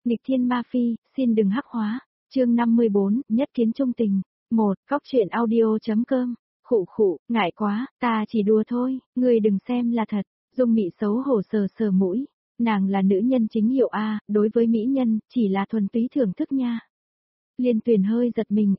Nghịch thiên ma phi, xin đừng hắc hóa. Chương 54, nhất kiến trung tình. 1. Góc truyện audio.com. Khụ khụ, ngại quá, ta chỉ đùa thôi, ngươi đừng xem là thật. Dung Mị xấu hổ sờ sờ mũi. Nàng là nữ nhân chính hiệu A, đối với mỹ nhân, chỉ là thuần túy thưởng thức nha. Liên Tuyền hơi giật mình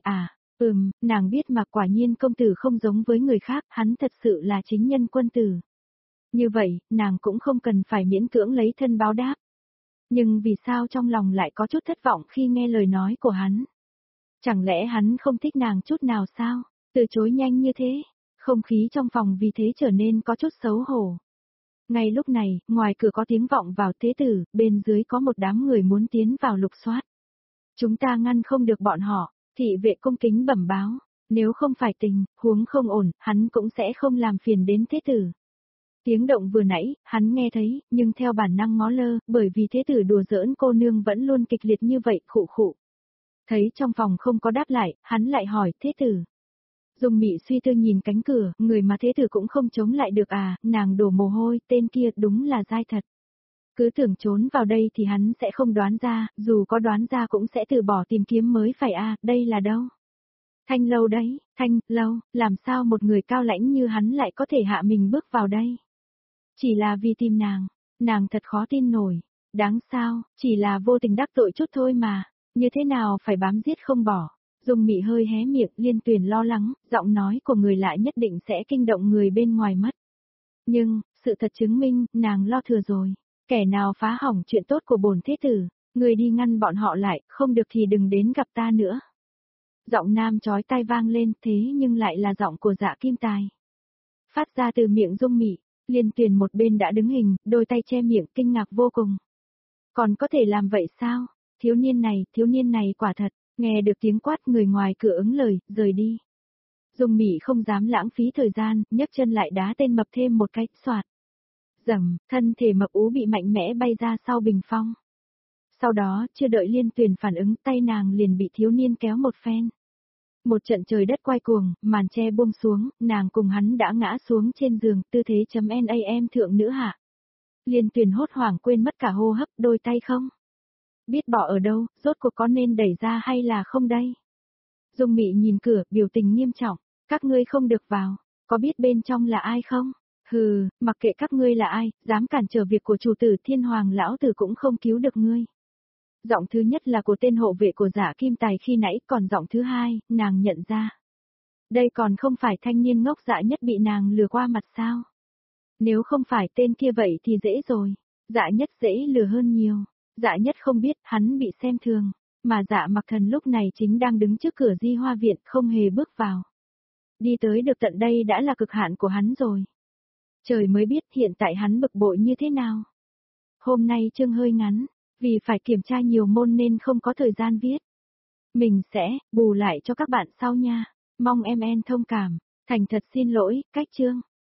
nàng biết mà quả nhiên công tử không giống với người khác, hắn thật sự là chính nhân quân tử. Như vậy, nàng cũng không cần phải miễn cưỡng lấy thân báo đáp. Nhưng vì sao trong lòng lại có chút thất vọng khi nghe lời nói của hắn? Chẳng lẽ hắn không thích nàng chút nào sao? Từ chối nhanh như thế, không khí trong phòng vì thế trở nên có chút xấu hổ. Ngay lúc này, ngoài cửa có tiếng vọng vào thế tử, bên dưới có một đám người muốn tiến vào lục soát. Chúng ta ngăn không được bọn họ, thị vệ cung kính bẩm báo, nếu không phải tình, huống không ổn, hắn cũng sẽ không làm phiền đến thế tử. Tiếng động vừa nãy, hắn nghe thấy, nhưng theo bản năng ngó lơ, bởi vì thế tử đùa giỡn cô nương vẫn luôn kịch liệt như vậy, khụ khụ. Thấy trong phòng không có đáp lại, hắn lại hỏi, thế tử. Dung Mị suy tư nhìn cánh cửa, người mà thế tử cũng không chống lại được à, nàng đổ mồ hôi, tên kia đúng là dai thật. Cứ tưởng trốn vào đây thì hắn sẽ không đoán ra, dù có đoán ra cũng sẽ từ bỏ tìm kiếm mới phải à, đây là đâu? Thanh lâu đấy, Thanh lâu, làm sao một người cao lãnh như hắn lại có thể hạ mình bước vào đây? Chỉ là vì tìm nàng thật khó tin nổi. Đáng sao, chỉ là vô tình đắc tội chút thôi mà, như thế nào phải bám giết không bỏ. Dung Mị hơi hé miệng, Liên Tuyền lo lắng, giọng nói của người lại nhất định sẽ kinh động người bên ngoài mất. Nhưng, sự thật chứng minh, nàng lo thừa rồi. Kẻ nào phá hỏng chuyện tốt của bổn thế tử, người đi ngăn bọn họ lại, không được thì đừng đến gặp ta nữa. Giọng nam chói tai vang lên, thế nhưng lại là giọng của Dạ Kim Tài. Phát ra từ miệng Dung Mị. Liên Tuyền một bên đã đứng hình, đôi tay che miệng, kinh ngạc vô cùng. Còn có thể làm vậy sao? Thiếu niên này quả thật, nghe được tiếng quát người ngoài cửa ứng lời, rời đi. Dung Mị không dám lãng phí thời gian, nhấc chân lại đá tên mập thêm một cái, xoạt. Dầm, thân thể mập ú bị mạnh mẽ bay ra sau bình phong. Sau đó, chưa đợi Liên Tuyền phản ứng, tay nàng liền bị thiếu niên kéo một phen. Một trận trời đất quay cuồng, màn che buông xuống, nàng cùng hắn đã ngã xuống trên giường, tư thế NAM thượng nữ hạ. Liên Tuyền hốt hoảng quên mất cả hô hấp, đôi tay không biết bỏ ở đâu, rốt cuộc có nên đẩy ra hay là không đây? Dung Mị nhìn cửa, biểu tình nghiêm trọng, các ngươi không được vào, có biết bên trong là ai không? Hừ, mặc kệ các ngươi là ai, dám cản trở việc của chủ tử Thiên Hoàng lão tử cũng không cứu được ngươi. Giọng thứ nhất là của tên hộ vệ của Dạ Kim Tài khi nãy, còn giọng thứ hai, nàng nhận ra. Đây còn không phải thanh niên ngốc Dạ Nhất bị nàng lừa qua mặt sao? Nếu không phải tên kia vậy thì dễ rồi, Dạ Nhất dễ lừa hơn nhiều. Dạ Nhất không biết hắn bị xem thường, mà Dạ Mặc Thần lúc này chính đang đứng trước cửa Di Hoa Viện không hề bước vào. Đi tới được tận đây đã là cực hạn của hắn rồi. Trời mới biết hiện tại hắn bực bội như thế nào. Hôm nay chương hơi ngắn, vì phải kiểm tra nhiều môn nên không có thời gian viết. Mình sẽ bù lại cho các bạn sau nha. Mong em thông cảm. Thành thật xin lỗi, cách chương.